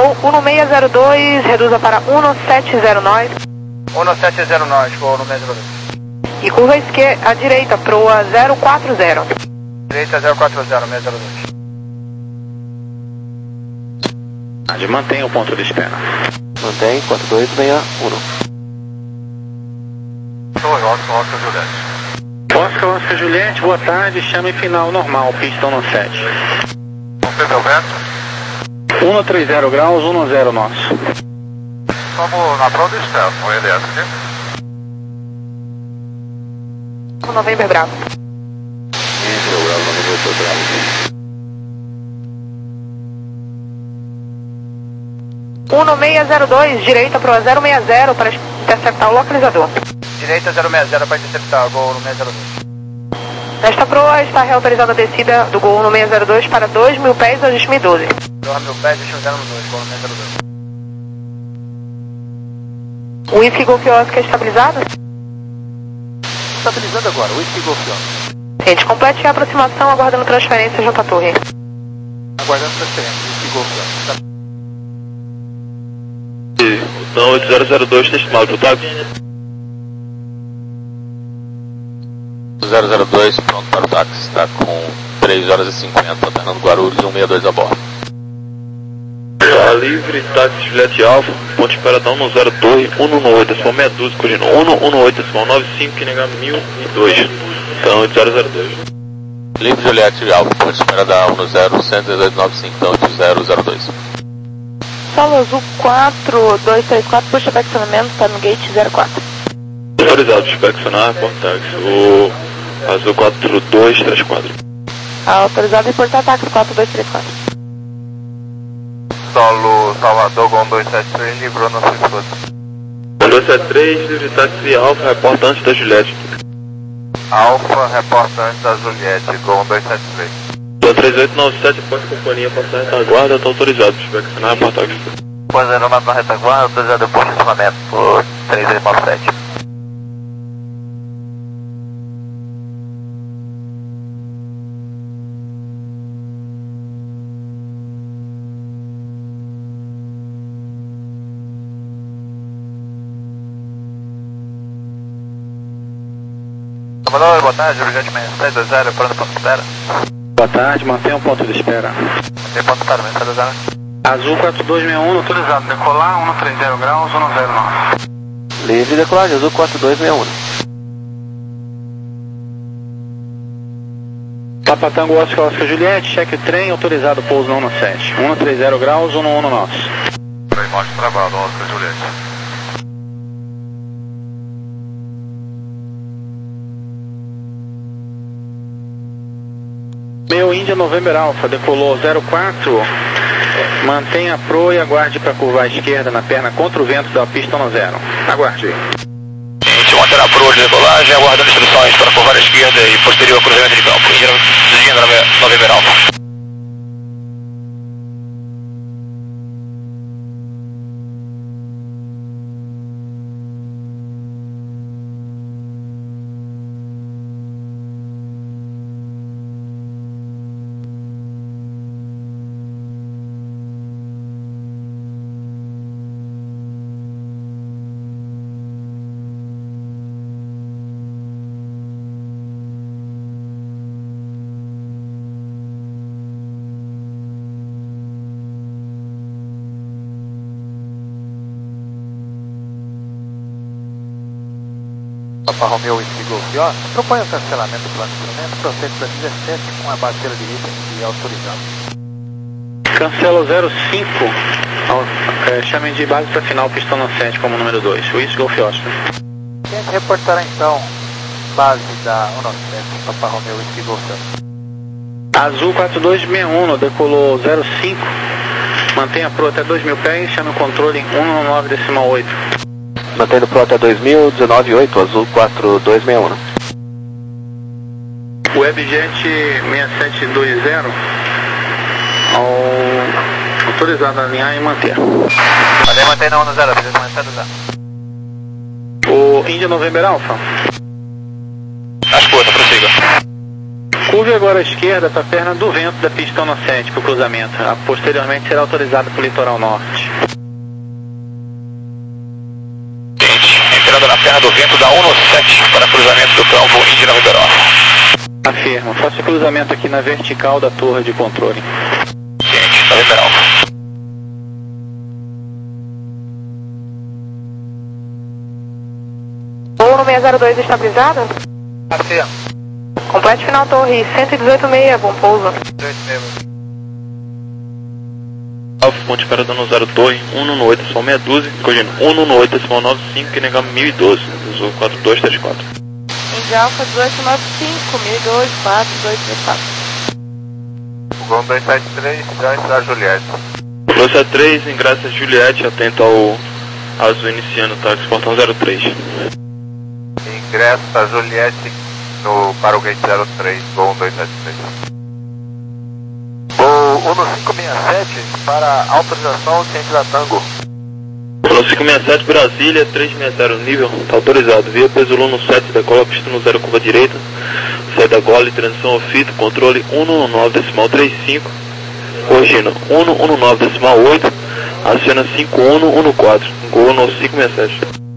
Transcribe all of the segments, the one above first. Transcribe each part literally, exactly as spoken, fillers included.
Gol um seis zero dois, reduza para um sete zero nove. um sete zero nove, Gol um seis zero dois. E curva esquerda, à direita, proa zero quatro zero. Direita zero quatro zero, seis zero dois. Mantenha o ponto de espera. Mantém, quatro dois seis um. Oi, Oscar, Oscar Juliette. Oscar, Oscar Juliette, boa tarde, chame final normal, pistão no sete. Você deu vento? um trinta graus, um zero nosso. Estamos na prova do stealth, com ele essa aqui. November Bravo. um seis zero dois, direita proa zero seis zero para interceptar o localizador. Direita zero seis zero para interceptar, Gol um seis zero dois. Nesta proa está reautorizada a descida do Gol um seis zero dois para dois mil pés ao destino doze. dois mil pés, destino zero dois, Gol um seis zero dois. O Whisky Golf Oscar estabilizado? Estabilizando agora, Whisky Golf Oscar. Gente, complete a aproximação aguardando transferência junto à torre. Aguardando transferência, Whisky Golf Oscar. Não, oito zero zero dois, está estimado, tá? zero zero dois, pronto para o táxi, está com três horas e cinquenta, Fernando Guarulhos, um seis dois a bordo. Tá livre, táxi Juliette Alfa, ponte espera da um zero dois, um um oito, decimal meia dúzia, corrigindo um um oito, decimal nove cinco, que nega mil e dois, então oito zero zero dois. Livre Juliette Alfa, ponte espera da um zero, um zero dois nove cinco, então oito zero zero dois. Solo Azul quatro dois três quatro, puxa para acionamento para no gate zero quatro. Autorizado, inspecionar, táxi, o Azul quatro dois três quatro. Autorizado a reportar táxi quatro dois três quatro. Solo Salvador, Gol dois sete três, livrou no seu esforço. dois sete três, livre táxi Alfa, reporta antes da Juliette. Alfa, reporta antes da Juliette, Gol dois sete três. três oito nove sete, após companhia passar a retaguarda, está autorizado, inspecionar, reportar táxi. Pois é, nome na retaguarda, autorizado depois do estacionamento por três oito nove sete. Salvador, boa tarde, Juliette seis dois zero, pronto, ponto de espera. Boa tarde, mantenha o ponto de espera. Tem ponto de espera, seis dois zero. Azul quatro dois seis um, autorizado, decolar, um trinta graus, um zero nove. Livre decolagem, Azul quatro dois seis um. Papa Tango Oscar Oscar Juliette, cheque trem, autorizado, pouso no sete. um trinta graus, um um nosso. Trem morte travado, Oscar Juliette. Meu Índia November Alpha, decolou zero quatro, mantenha a proa e aguarde para curvar à esquerda na perna contra o vento da pista no zero. Aguarde. Gente, manter a proa de decolagem, aguardando instruções para curvar à esquerda e posterior cruzamento de campo. Índia November Alpha. Papa Romeo Whisky Golf Oscar, propõe o cancelamento do plano de cruzamento, procede para dezessete com a bateria direita e autorizado. Cancelo zero cinco, é, chame de base para final, pistão no sete como número dois, Whisky Golf Oscar. Quem reportará então base da um nove sete, Papa Romeo Whisky Golf Oscar. Azul quatro dois seis um, decolou zero cinco, mantenha a proa até dois mil pés, chame o controle em um nove decimal oito. Mantendo pro até dois mil, dezenove oito, Azul quatro dois seis um. Webjet seis sete dois zero, ao... autorizado a alinhar e manter. Mandei manter na um zero, precisa manter zero. O Índia November Alpha. As coisas, prossiga. Curve agora à esquerda para a perna do vento da pista um sete para o cruzamento. Posteriormente será autorizado para o litoral norte. Entrando na perna do vento da um sete para cruzamento do campo Índia Nova Iberó. Afirma, faça o cruzamento aqui na vertical da torre de controle. Ciente, Nova Iberó. Voo no seis zero dois estabilizado? Afirma. Complete final torre cento e dezoito vírgula seis, bom pouso. Alfa, ponte para dano zero dois, um um oito, decimal meia dúzia, corrigindo, um um oito, decimal nove cinco, que nega mil e doze, usou quatro dois três quatro. Índia Alfa dezoito noventa e cinco, mil e doze, quatro dois três quatro. Gol dois sete três, ingresso da Juliette. dois sete três, ingresso a Juliette, atento ao azul iniciando, tá? Portão zero três. Ingresso da Juliette no, para o gate zero três, Gol dois sete três. Gol um cinco seis sete para autorização ciente da Tango. um cinco seis sete, Brasília, três seis zero, nível, tá autorizado. Via Peso um sete, decola, pista no zero, curva direita. Saída gole, transição ao fito, controle um um nove, decimal trinta e cinco. Corrigindo, um um nove, decimal oito. Aciona cinco um um quatro. Gol no cinco seis sete.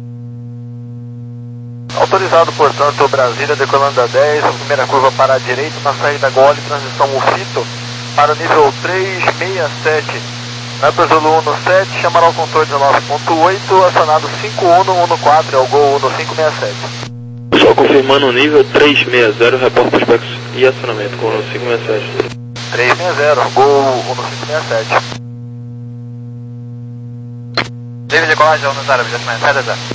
Autorizado, portanto, Brasília decolando a dez, a primeira curva para a direita, na saída gole, transição ao fito. Para o nível três seis sete, na Zulu um sete, chamará o controle dezenove ponto oito, acionado cinco um um quatro, é o Gol no cinco seis sete. Só confirmando o nível três seis zero, reporte prospectos e acionamento com o cinco seis sete. três seis zero, Gol no cinco seis sete. Nível de colagem no zero, objeto mais zero, zero.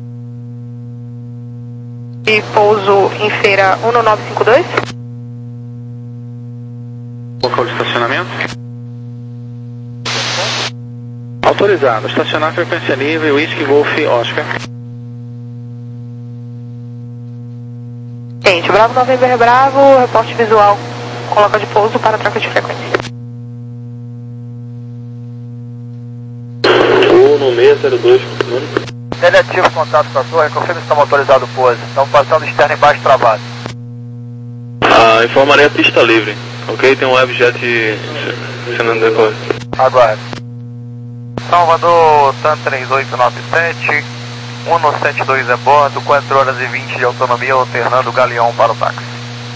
E pouso em feira um nove cinco dois. Local de estacionamento. Autorizado. Estacionar frequência livre, Whisky Golf Oscar. Gente, Bravo November Bravo, reporte visual. Coloca de pouso para troca de frequência. Gol no seis zero dois, confirmando. Negativo, contato com a torre, confirma se estamos autorizados pose. Estamos passando externo embaixo travado. Ah, informarei a pista livre, ok? Tem um webjet sendo decolado. Aguarde. Salvador, TAM três oito nove sete, um sete dois a bordo, quatro horas e vinte de autonomia, alternando o galeão para o táxi.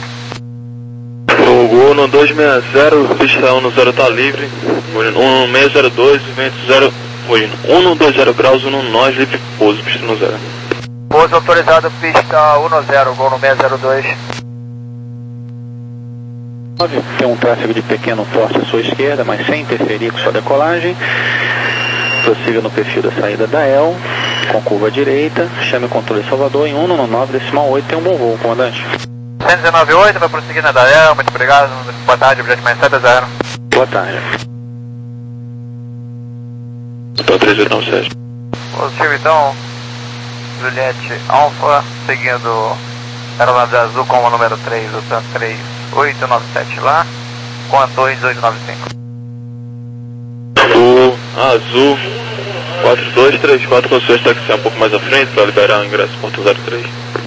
O Gol no dois seis zero, pista um zero tá livre, um seis zero dois, vento zero, um dois zero graus, um nós, livre pouso, pista no zero. Pouso autorizado, pista um zero, Gol no seis zero dois. Pode ter um tráfego de pequeno porte à sua esquerda, mas sem interferir com sua decolagem. Prossiga no perfil da saída da E L, com curva direita. Chame o controle Salvador em um nove decimal oito. Tem um bom voo, comandante. cento e dezenove ponto oito, vai prosseguir na da E L, muito obrigado. Boa tarde, objeto mais sete zero. Boa tarde. Então três oito nove sete. Positivo então, Juliette Alfa, seguindo aeronave azul com o número três, o TAM três oito nove sete lá, com a torre dezoito nove cinco. O azul quatro dois três quatro, com o seu taxi um pouco mais à frente para liberar o ingresso ponto zero três.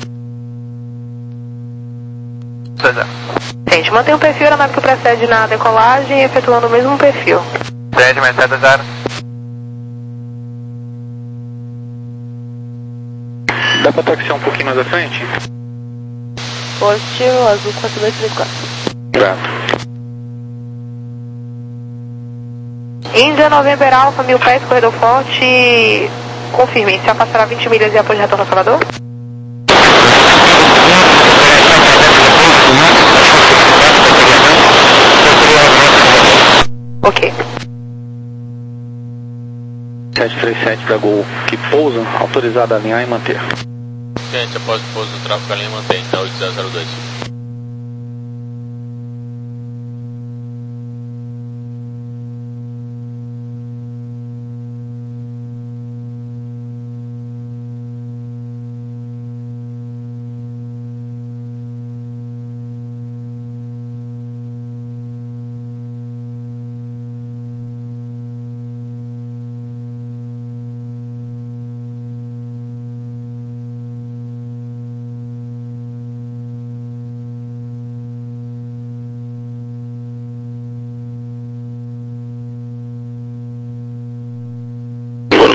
Gente, mantém o perfil da nave que precede na decolagem, efetuando o mesmo perfil. sete mais sete zero. Dá para taxiar um pouquinho mais à frente? Positivo, azul quatro dois três quatro. Grato. Índia November Alfa, mil pés, corredor forte. Confirme, se afastará vinte milhas e após retorno ao Salvador? Ok. sete três sete da Gol que pousa, autorizado a alinhar e manter. Gente, após o pouso do tráfego, a linha mantém, tá oito zero zero dois.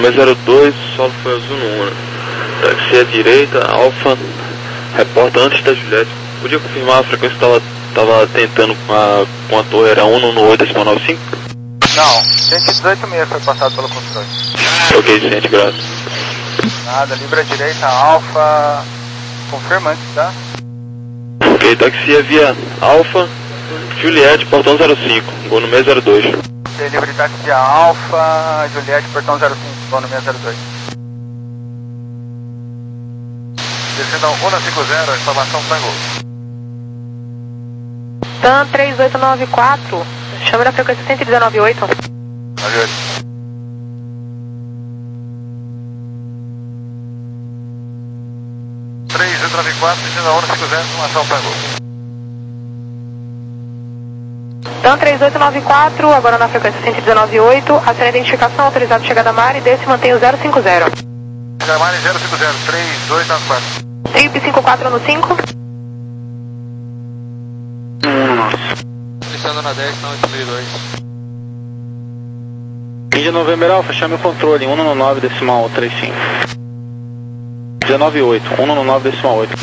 número zero dois, o solo foi azul no Una. Taxi à direita, Alfa, reporta antes da Juliette. Podia confirmar a frequência que estava tava tentando com a, com a torre, era um no oito decimal noventa e cinco? Não, cento e dezoito meia foi passado pelo controle. Ok, gente, graças. Nada, Libra direita, Alfa, confirma antes, tá? Ok, taxi via Alfa, Juliette, portão zero cinco, gol no seis zero dois. Delivery táxi Alfa, Juliette, portão zero cinco, gol no seis zero dois. Descendão um cinco zero, informação Tango. TAM três oito nove quatro, chame na frequência cento e dezenove ponto oito. nove oito. três oito nove quatro, descendão um cinco zero, informação Tango. TAM três oito nove quatro, agora na frequência cento e dezenove ponto oito, aciona a identificação, autorizado chegada a mar e desse mantém o zero cinco zero. Chegada a mar zero cinco zero, três oito nove quatro. Trip cinco quatro no cinco. Descendo na dez, não, oito mil e dois. Índia November Alpha, chame o controle, um no nove decimal trinta e cinco. dezenove oito, um no nove decimal oito.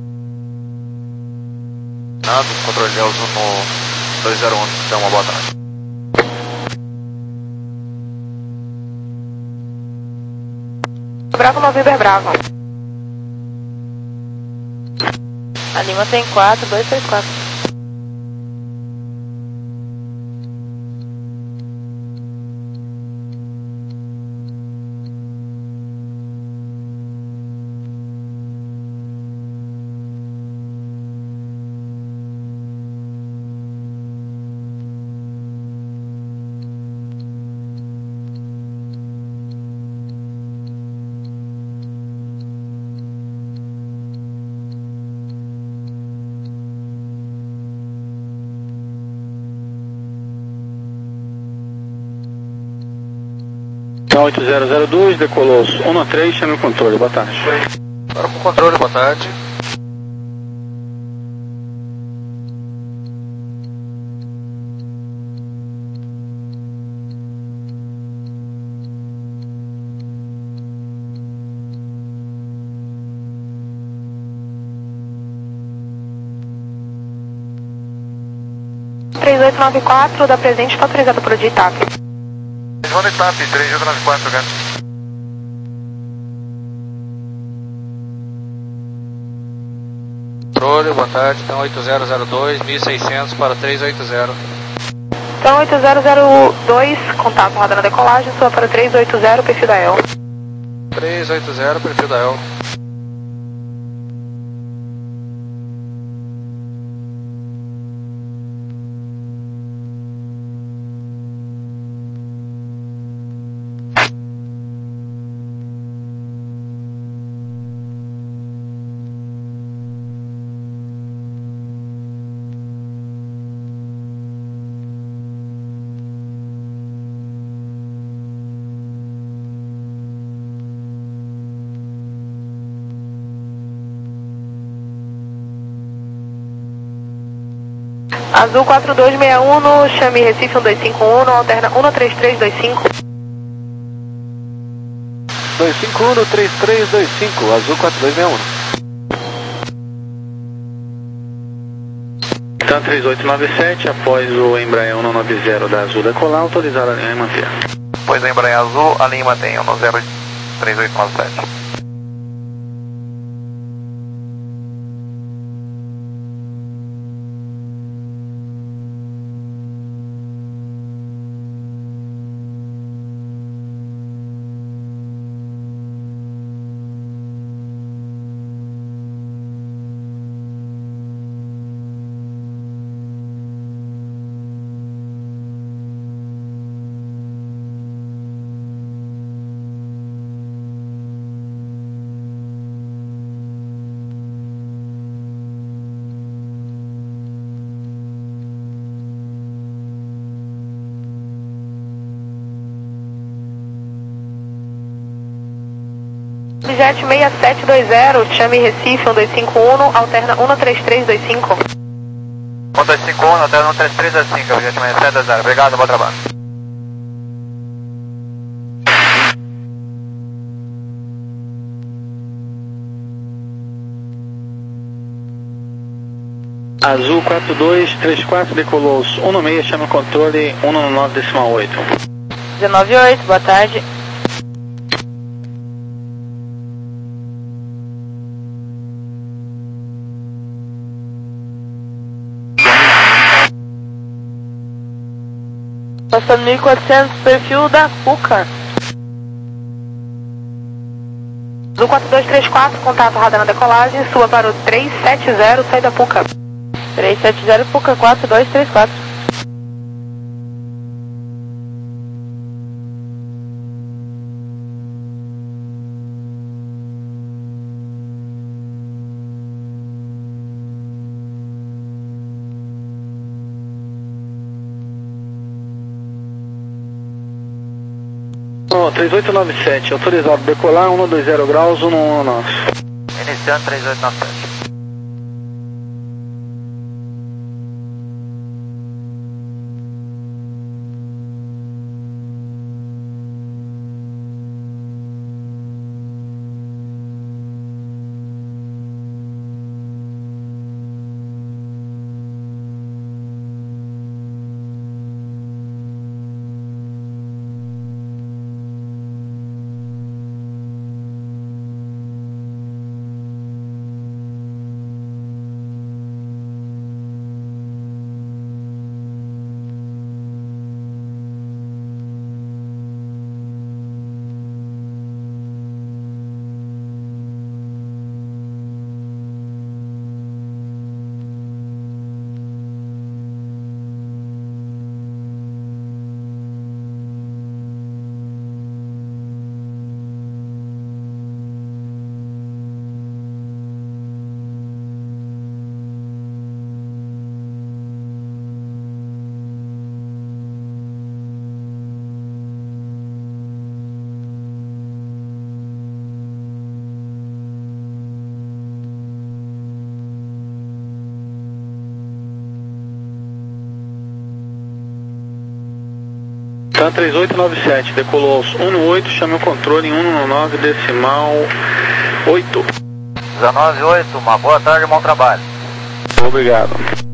Nada, controle de azul no dois zero um, então uma boa tarde. Bravo November Bravo. A Lima tem quatro, dois três quatro. oito zero zero dois, decolou um no três, chame o controle, boa tarde. Agora com o controle, boa tarde. três oito nove quatro, da presente está autorizado por D I T A P. João de TAP, três oito nove quatro, cara. Controle, boa tarde, então oito zero zero dois, mil e seiscentos para três oito zero. Então oito zero zero dois, contato roda na decolagem, sua para três oito zero, perfil da E L. três oito zero, perfil da E L. Azul quatro dois seis um, no chame Recife um dois cinco um, no alterna um no três três dois cinco. dois cinco um no três três dois cinco, Azul quatro dois seis um. TAM três oito nove sete, após o Embraer um nove zero da Azul decolar, autorizado a linha e manter. Pois o Embraer Azul, a linha mantém um zero três oito nove sete. Jet seis sete dois zero, chame Recife um dois cinco um, no alterna um no três três dois cinco. um dois cinco um, alterna um três três dois cinco, Jet seis sete dois zero. Obrigado, bom trabalho. Azul quatro dois três quatro, decolou os um no meio, chama o controle um no nove decimal oito. dezenove oito, boa tarde. Passando mil e quatrocentos, perfil da Cuca. Azul quatro dois três quatro, contato radar na decolagem, suba para o três sete zero, saída Puca. três sete zero, Puca quatro dois três quatro. três oito nove sete, autorizado decolar, um dois zero graus, um no nosso. Iniciando três oito nove sete. Tá três oito nove sete, decolou aos um no oito, chame o controle em um no nove decimal oito. dezenove oito, uma boa tarde, bom trabalho. Obrigado.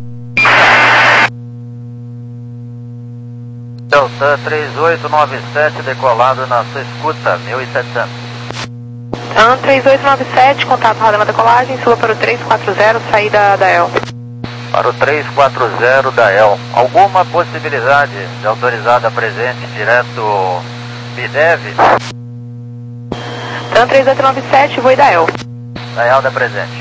Delta três oito nove sete, decolado na sua escuta, mil e setecentos. TAM três oito nove sete, contato radar na decolagem, suba para o três quatro zero, saída da E L. Para o três quatro zero da E L, alguma possibilidade de autorizada presente direto BIDEV? TAM três oito nove sete, voo da E L. Da E L da presente.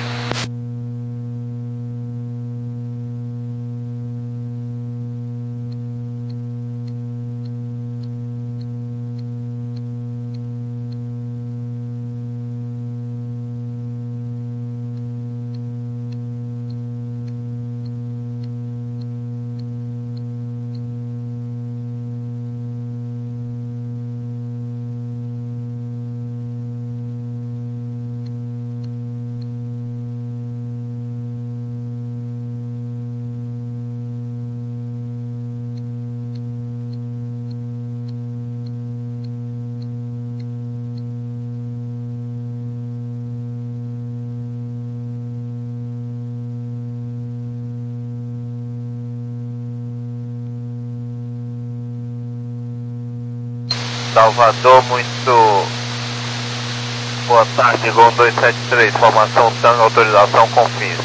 Salvador, muito boa tarde, Gol dois sete três, formação TAM, autorização com fins.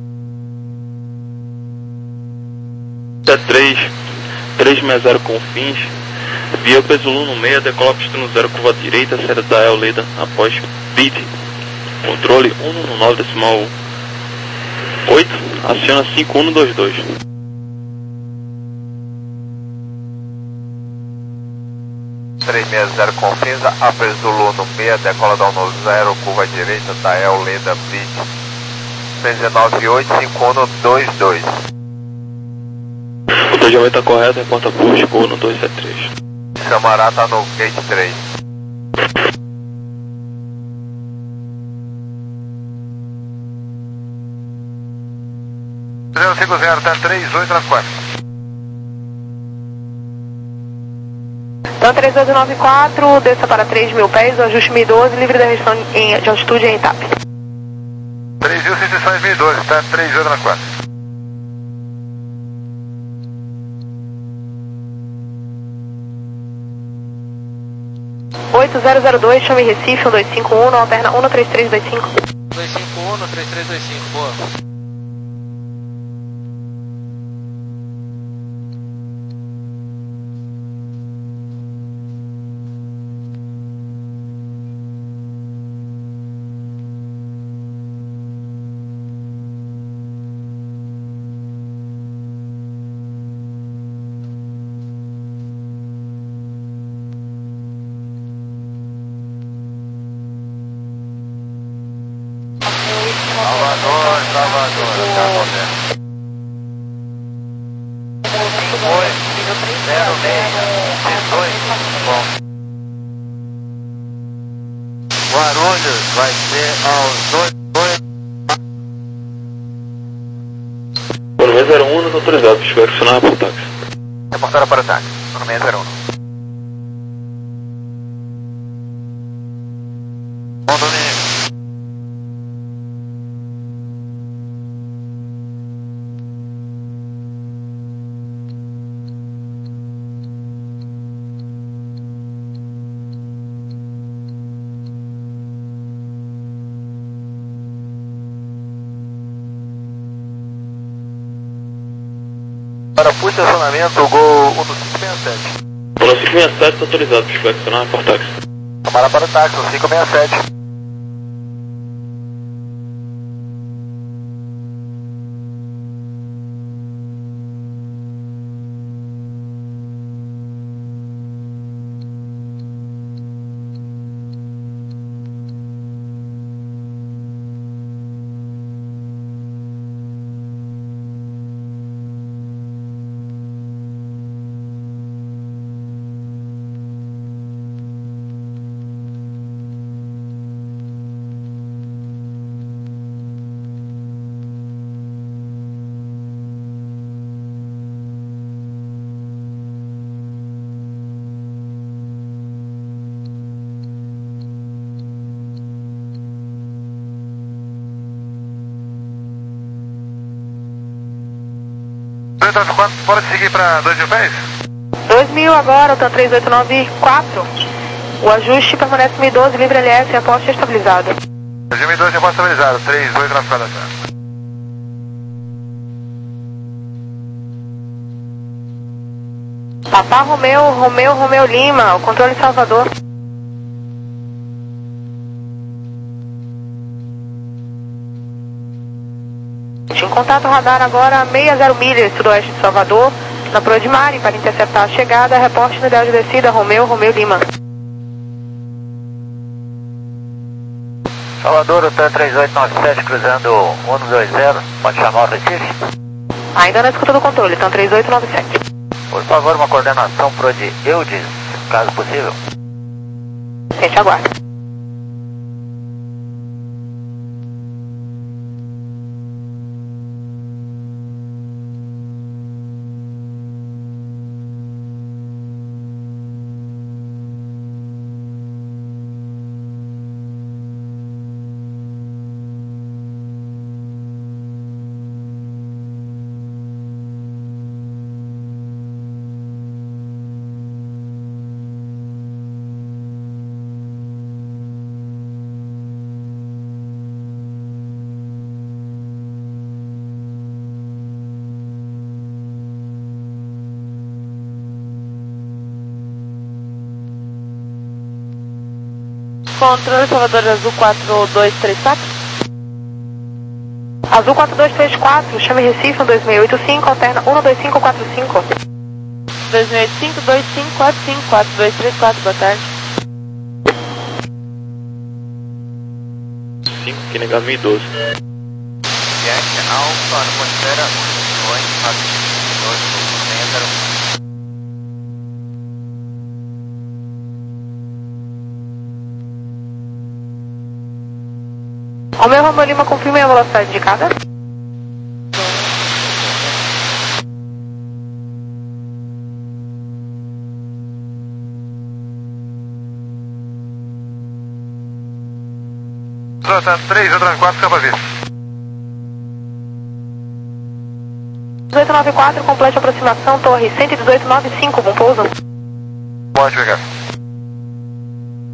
sete três, três seis zero com fins, via peso um no meio, decola pistão zero, curva direita, saída da E L Leda, após B I D, controle um no nove decimal oito, aciona cinco um dois dois. três seis zero com fins, Upper Zulu no meio, decola da um zero, curva direita da E L Leda, B I D, dezenove oito cinco um dois dois. O teu já vai estar correto, reporta push, gol no dois sete três. Samará tá no gate três. zero cinco zero, tá três oito nove quatro. TAM três oito nove quatro, desça para três mil pés, ajuste mil e doze, livre da restrição em, de altitude em etapa. três mil seiscentos e doze, tá três oito nove quatro. oito zero zero dois, chame Recife, um dois cinco um, não alterna um três três dois cinco. dois cinco um, três três dois cinco, boa. Salvador, Salvador, tá acontecendo. Oi, zero seis, dois, bom. Guarulhos vai ser aos dois, dois. Número zero um, não autorizado, se tiver que acionar para o táxi. Reportada para o táxi, número zero um. Bom domingo. Para o estacionamento, Gol um cinco seis sete. Gol cinco seis sete, está autorizado, se tiver que acionar para o táxi. Para para o táxi, cinco seis sete. Pode seguir para dois mil pés? dois mil agora, tá três oito nove quatro. O ajuste permanece mil e doze, livre L S e a poste estabilizada. mil e doze, a poste estabilizada, três oito nove quatro. Papá Romeu, Romeu, Romeu Lima, o controle Salvador. Em contato radar agora sessenta milhas sudoeste de Salvador, na Proa de Mari, para interceptar a chegada, reporte no ideal de descida, Romeu, Romeu Lima. Salvador, o T três oito nove sete cruzando um dois zero, pode chamar o Recife? Ainda na escuta do controle, então três oito nove sete. Por favor, uma coordenação Proa de Eudes, caso possível. A gente aguarda. Controle Salvador Azul quatro dois três quatro. Azul quatro dois três quatro, chame Recife um dois seis oito cinco, alterna um dois cinco quatro cinco. dois seis oito cinco, dois cinco quatro cinco, quatro dois três quatro, boa tarde. cinco, que negar mil e doze. Yankee Alfa, no Ponteira, um dois quatro dois, zero. Romeu, Romeu Lima, confirme a velocidade indicada. três oito nove quatro, capa vista. três oito nove quatro, complete a aproximação, torre cento e dezoito noventa e cinco, bom pouso. Pode pegar.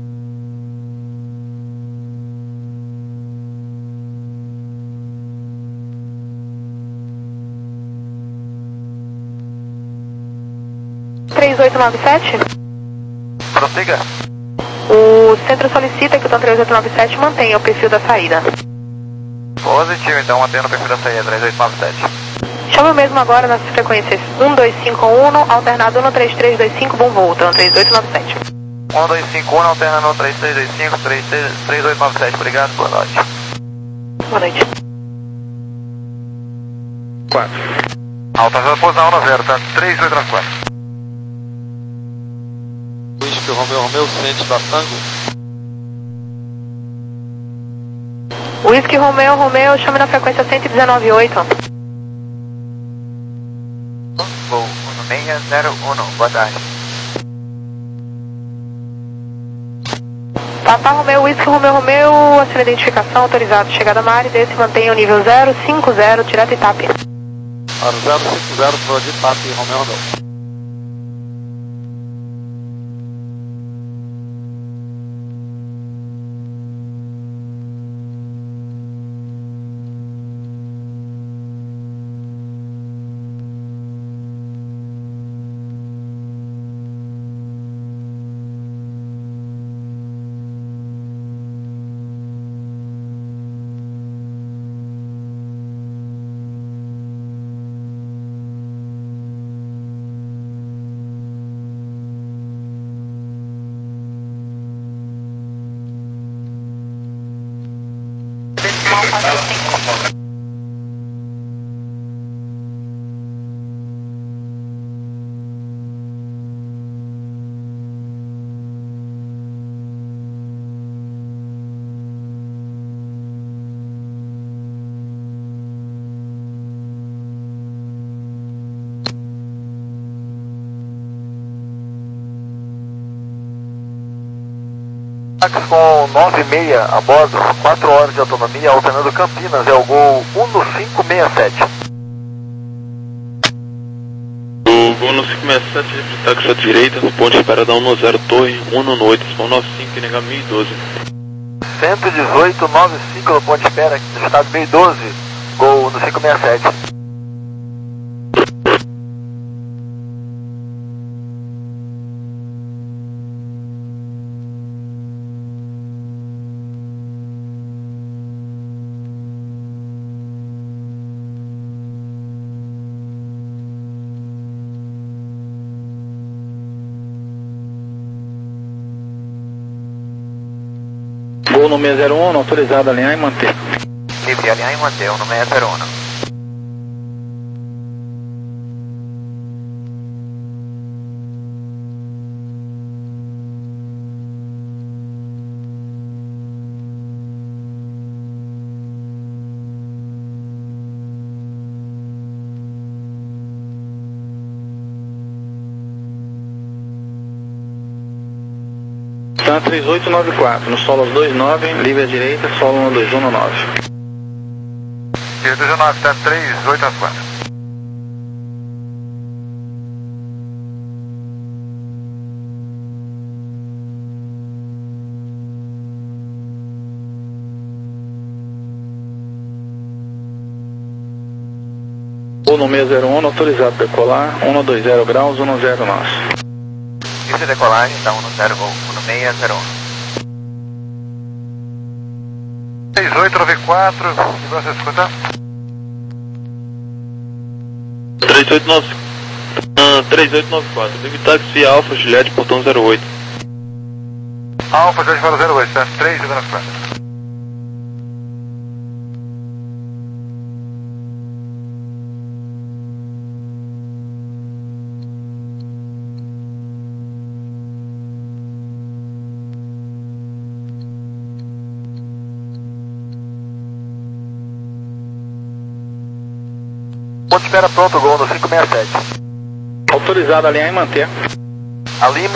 oito nove sete. Prossiga. O centro solicita que o Tom três oito nove sete mantenha o perfil da saída. Positivo, então mantendo o perfil da saída, três oito nove sete. Chame o mesmo agora nas frequências um dois cinco um, alternado um três três dois cinco, bom voo, Tom três oito nove sete. um dois cinco um, alternando um três três dois cinco, três oito nove sete, obrigado, boa noite. Boa noite. quatro. Alta posição um zero, tá? três oito nove quatro. Whisky Romeo Romeo, ciente da Tango. Whisky Romeo Romeo, chame na frequência cento e dezenove ponto oito. Voo um seis zero um, boa tarde. Papa Romeo, Whisky Romeo Romeo, assina identificação, autorizado, chegada na área, desse mantenha o nível zero cinco zero, direto Itape. Para o zero cinco zero, pro de Itape, Romeo Romeo. Com nove e meia a bordo, quatro horas de autonomia, alternando Campinas, é o gol um cinco seis sete. O gol no cinco seis sete, de táxi à direita, ponto de espera da um zero Torre, um oito, São nove cinco, nega mil e doze. cento e dezoito, nove cinco no ponto de espera, estado mil e doze, gol no cinco seis sete. Gol no seis zero um, autorizado a alinhar e manter. Livre, alinhar e manter, no seis zero um. Tá três oito nove quatro, no solo dois nove, livre à direita, solo um dois um no nove. dois um nove, tá três oito nove quatro. Ou no seis zero um, autorizado a decolar, um dois zero graus, um zero nosso. Isso é decolagem, tá um zero, um seis zero um. três oito nove quatro, e você escuta? três oito nove, uh, três oito nove quatro, Big Taxi Alfa Juliette, portão zero oito. Alfa Juliette para zero oito, tá três oito nove quatro. Ponto de espera pronto, gol no cinco seis sete. Autorizado a alinhar e manter. A Lima